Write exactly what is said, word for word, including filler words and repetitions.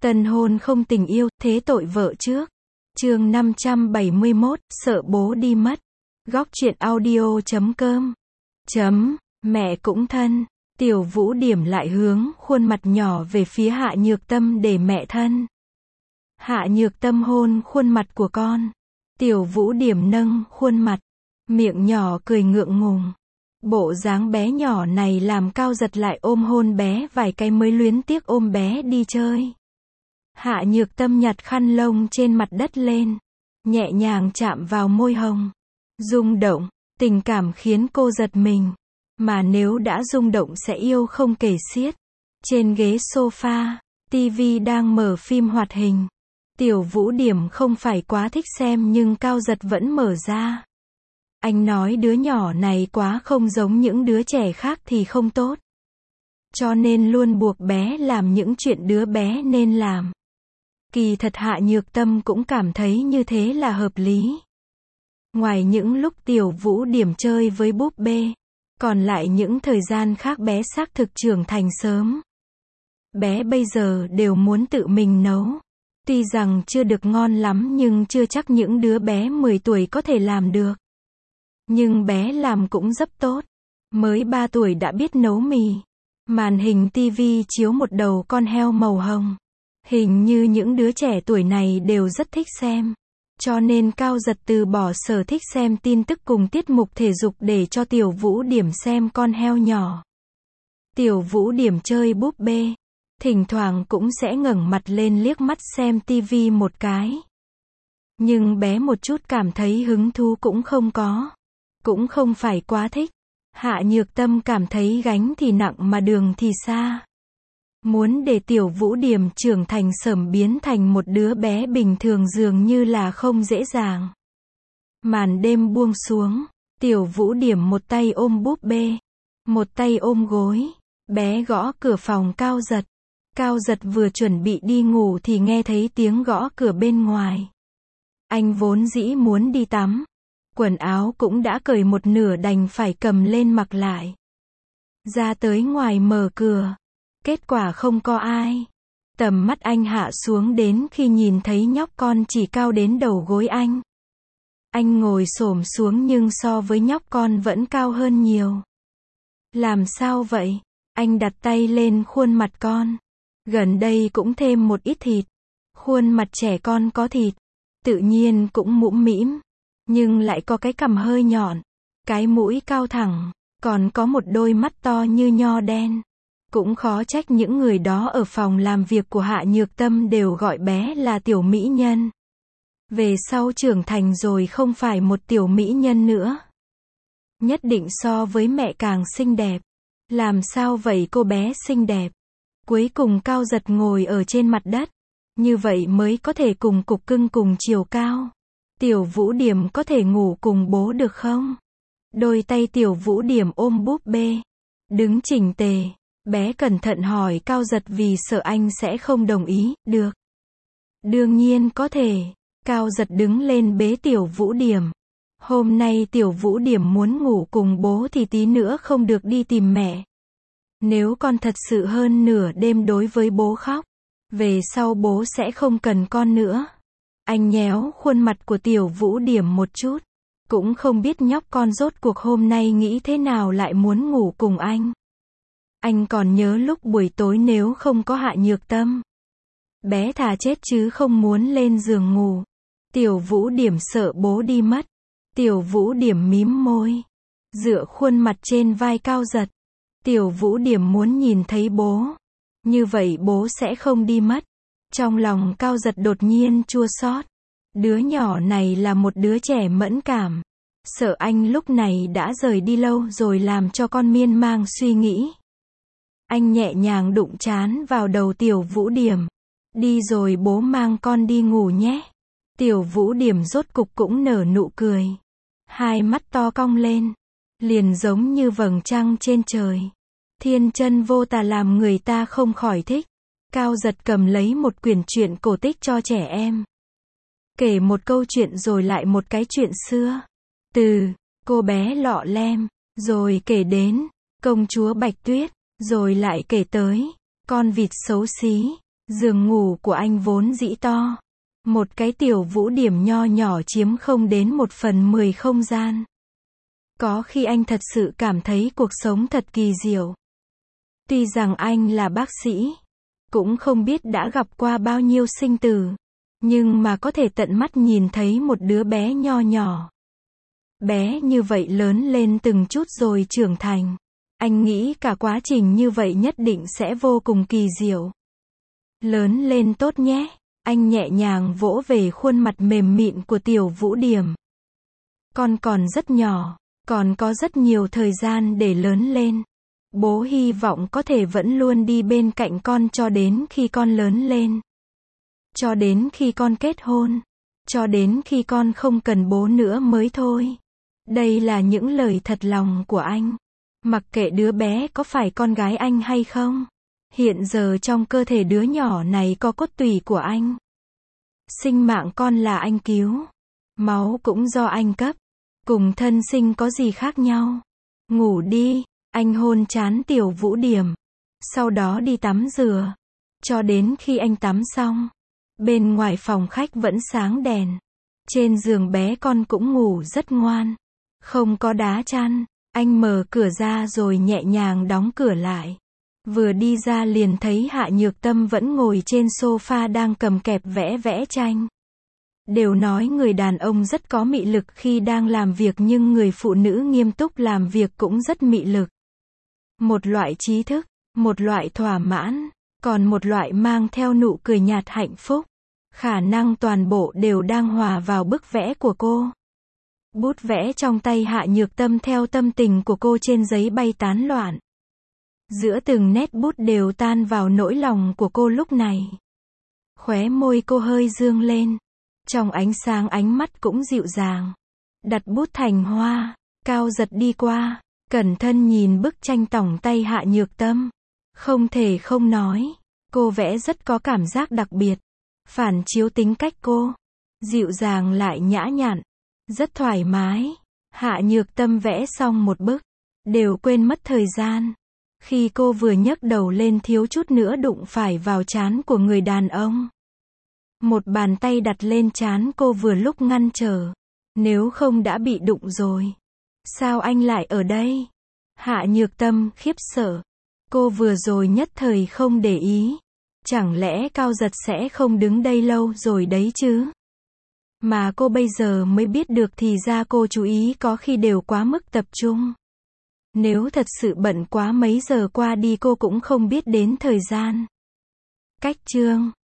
Tân hôn không tình yêu, thế tội vợ trước. Chương năm trăm bảy mươi mốt, sợ bố đi mất. Góc truyện audio chấm com. Chấm, mẹ cũng thân. Tiểu Vũ điểm lại hướng khuôn mặt nhỏ về phía Hạ Nhược Tâm để mẹ thân. Hạ Nhược Tâm hôn khuôn mặt của con. Tiểu Vũ điểm nâng khuôn mặt, miệng nhỏ cười ngượng ngùng. Bộ dáng bé nhỏ này làm Cao Giật lại ôm hôn bé vài cái mới luyến tiếc ôm bé đi chơi. Hạ Nhược Tâm nhặt khăn lông trên mặt đất lên, nhẹ nhàng chạm vào môi hồng. Rung động, tình cảm khiến cô giật mình. Mà nếu đã rung động sẽ yêu không kể xiết. Trên ghế sofa, tivi đang mở phim hoạt hình. Tiểu Vũ điểm không phải quá thích xem nhưng Cao Giật vẫn mở ra. Anh nói đứa nhỏ này quá không giống những đứa trẻ khác thì không tốt. Cho nên luôn buộc bé làm những chuyện đứa bé nên làm. Kỳ thật Hạ Nhược Tâm cũng cảm thấy như thế là hợp lý. Ngoài những lúc Tiểu Vũ điểm chơi với búp bê, còn lại những thời gian khác bé xác thực trưởng thành sớm. Bé bây giờ đều muốn tự mình nấu. Tuy rằng chưa được ngon lắm nhưng chưa chắc những đứa bé mười tuổi có thể làm được. Nhưng bé làm cũng rất tốt. Mới ba tuổi đã biết nấu mì. Màn hình tivi chiếu một đầu con heo màu hồng. Hình như những đứa trẻ tuổi này đều rất thích xem. Cho nên Cao Giật từ bỏ sở thích xem tin tức cùng tiết mục thể dục để cho Tiểu Vũ điểm xem con heo nhỏ. Tiểu Vũ điểm chơi búp bê. Thỉnh thoảng cũng sẽ ngẩng mặt lên liếc mắt xem tivi một cái. Nhưng bé một chút cảm thấy hứng thú cũng không có. Cũng không phải quá thích. Hạ Nhược Tâm cảm thấy gánh thì nặng mà đường thì xa. Muốn để Tiểu Vũ điểm trưởng thành sớm biến thành một đứa bé bình thường dường như là không dễ dàng. Màn đêm buông xuống, Tiểu Vũ điểm một tay ôm búp bê, một tay ôm gối. Bé gõ cửa phòng Cao Giật. Cao Giật vừa chuẩn bị đi ngủ thì nghe thấy tiếng gõ cửa bên ngoài. Anh vốn dĩ muốn đi tắm. Quần áo cũng đã cởi một nửa đành phải cầm lên mặc lại. Ra tới ngoài mở cửa. Kết quả không có ai. Tầm mắt anh hạ xuống đến khi nhìn thấy nhóc con chỉ cao đến đầu gối anh. Anh ngồi xổm xuống nhưng so với nhóc con vẫn cao hơn nhiều. Làm sao vậy? Anh đặt tay lên khuôn mặt con. Gần đây cũng thêm một ít thịt. Khuôn mặt trẻ con có thịt. Tự nhiên cũng mũm mĩm. Nhưng lại có cái cằm hơi nhọn. Cái mũi cao thẳng. Còn có một đôi mắt to như nho đen. Cũng khó trách những người đó ở phòng làm việc của Hạ Nhược Tâm đều gọi bé là tiểu mỹ nhân. Về sau trưởng thành rồi không phải một tiểu mỹ nhân nữa. Nhất định so với mẹ càng xinh đẹp. Làm sao vậy cô bé xinh đẹp? Cuối cùng Cao Giật ngồi ở trên mặt đất. Như vậy mới có thể cùng cục cưng cùng chiều cao. Tiểu Vũ điểm có thể ngủ cùng bố được không? Đôi tay Tiểu Vũ điểm ôm búp bê. Đứng chỉnh tề. Bé cẩn thận hỏi Cao Giật vì sợ anh sẽ không đồng ý. Được. Đương nhiên có thể. Cao Giật đứng lên bế Tiểu Vũ điểm. Hôm nay Tiểu Vũ điểm muốn ngủ cùng bố thì tí nữa không được đi tìm mẹ. Nếu con thật sự hơn nửa đêm đối với bố khóc, về sau bố sẽ không cần con nữa. Anh nhéo khuôn mặt của Tiểu Vũ điểm một chút. Cũng không biết nhóc con rốt cuộc hôm nay nghĩ thế nào lại muốn ngủ cùng anh. Anh còn nhớ lúc buổi tối nếu không có Hạ Nhược Tâm. Bé thà chết chứ không muốn lên giường ngủ. Tiểu Vũ điểm sợ bố đi mất. Tiểu Vũ điểm mím môi. Dựa khuôn mặt trên vai Cao Giật. Tiểu Vũ điểm muốn nhìn thấy bố. Như vậy bố sẽ không đi mất. Trong lòng Cao Giật đột nhiên chua xót. Đứa nhỏ này là một đứa trẻ mẫn cảm. Sợ anh lúc này đã rời đi lâu rồi làm cho con miên man suy nghĩ. Anh nhẹ nhàng đụng trán vào đầu Tiểu Vũ điểm. Đi rồi bố mang con đi ngủ nhé. Tiểu Vũ điểm rốt cục cũng nở nụ cười. Hai mắt to cong lên. Liền giống như vầng trăng trên trời. Thiên chân vô tà làm người ta không khỏi thích. Cao Giật cầm lấy một quyển truyện cổ tích cho trẻ em. Kể một câu chuyện rồi lại một cái chuyện xưa. Từ cô bé lọ lem, rồi kể đến công chúa Bạch Tuyết, rồi lại kể tới con vịt xấu xí. Giường ngủ của anh vốn dĩ to. Một cái tiểu vũ điểm nho nhỏ chiếm không đến một phần mười không gian. Có khi anh thật sự cảm thấy cuộc sống thật kỳ diệu. Tuy rằng anh là bác sĩ, cũng không biết đã gặp qua bao nhiêu sinh tử, nhưng mà có thể tận mắt nhìn thấy một đứa bé nho nhỏ. Bé như vậy lớn lên từng chút rồi trưởng thành. Anh nghĩ cả quá trình như vậy nhất định sẽ vô cùng kỳ diệu. Lớn lên tốt nhé. Anh nhẹ nhàng vỗ về khuôn mặt mềm mịn của tiểu vũ điểm. Con còn rất nhỏ, còn có rất nhiều thời gian để lớn lên. Bố hy vọng có thể vẫn luôn đi bên cạnh con cho đến khi con lớn lên. Cho đến khi con kết hôn. Cho đến khi con không cần bố nữa mới thôi. Đây là những lời thật lòng của anh. Mặc kệ đứa bé có phải con gái anh hay không. Hiện giờ trong cơ thể đứa nhỏ này có cốt tủy của anh. Sinh mạng con là anh cứu. Máu cũng do anh cấp. Cùng thân sinh có gì khác nhau. Ngủ đi. Anh hôn trán tiểu vũ điểm. Sau đó đi tắm rửa. Cho đến khi anh tắm xong. Bên ngoài phòng khách vẫn sáng đèn. Trên giường bé con cũng ngủ rất ngoan. Không có đá chăn. Anh mở cửa ra rồi nhẹ nhàng đóng cửa lại. Vừa đi ra liền thấy Hạ Nhược Tâm vẫn ngồi trên sofa đang cầm kẹp vẽ vẽ tranh. Đều nói người đàn ông rất có mị lực khi đang làm việc nhưng người phụ nữ nghiêm túc làm việc cũng rất mị lực. Một loại trí thức, một loại thỏa mãn, còn một loại mang theo nụ cười nhạt hạnh phúc. Khả năng toàn bộ đều đang hòa vào bức vẽ của cô. Bút vẽ trong tay Hạ Nhược Tâm theo tâm tình của cô trên giấy bay tán loạn. Giữa từng nét bút đều tan vào nỗi lòng của cô lúc này. Khóe môi cô hơi dương lên. Trong ánh sáng ánh mắt cũng dịu dàng. Đặt bút thành hoa, Cao Giật đi qua, cẩn thận nhìn bức tranh tỏng tay Hạ Nhược Tâm. Không thể không nói, cô vẽ rất có cảm giác đặc biệt. Phản chiếu tính cách cô. Dịu dàng lại nhã nhặn. Rất thoải mái. Hạ Nhược Tâm vẽ xong một bức. Đều quên mất thời gian. Khi cô vừa nhấc đầu lên thiếu chút nữa đụng phải vào trán của người đàn ông. Một bàn tay đặt lên trán cô vừa lúc ngăn trở. Nếu không đã bị đụng rồi. Sao anh lại ở đây? Hạ Nhược Tâm khiếp sợ. Cô vừa rồi nhất thời không để ý. Chẳng lẽ Cao Giật sẽ không đứng đây lâu rồi đấy chứ? Mà cô bây giờ mới biết được thì ra cô chú ý có khi đều quá mức tập trung. Nếu thật sự bận quá mấy giờ qua đi cô cũng không biết đến thời gian. Cách chương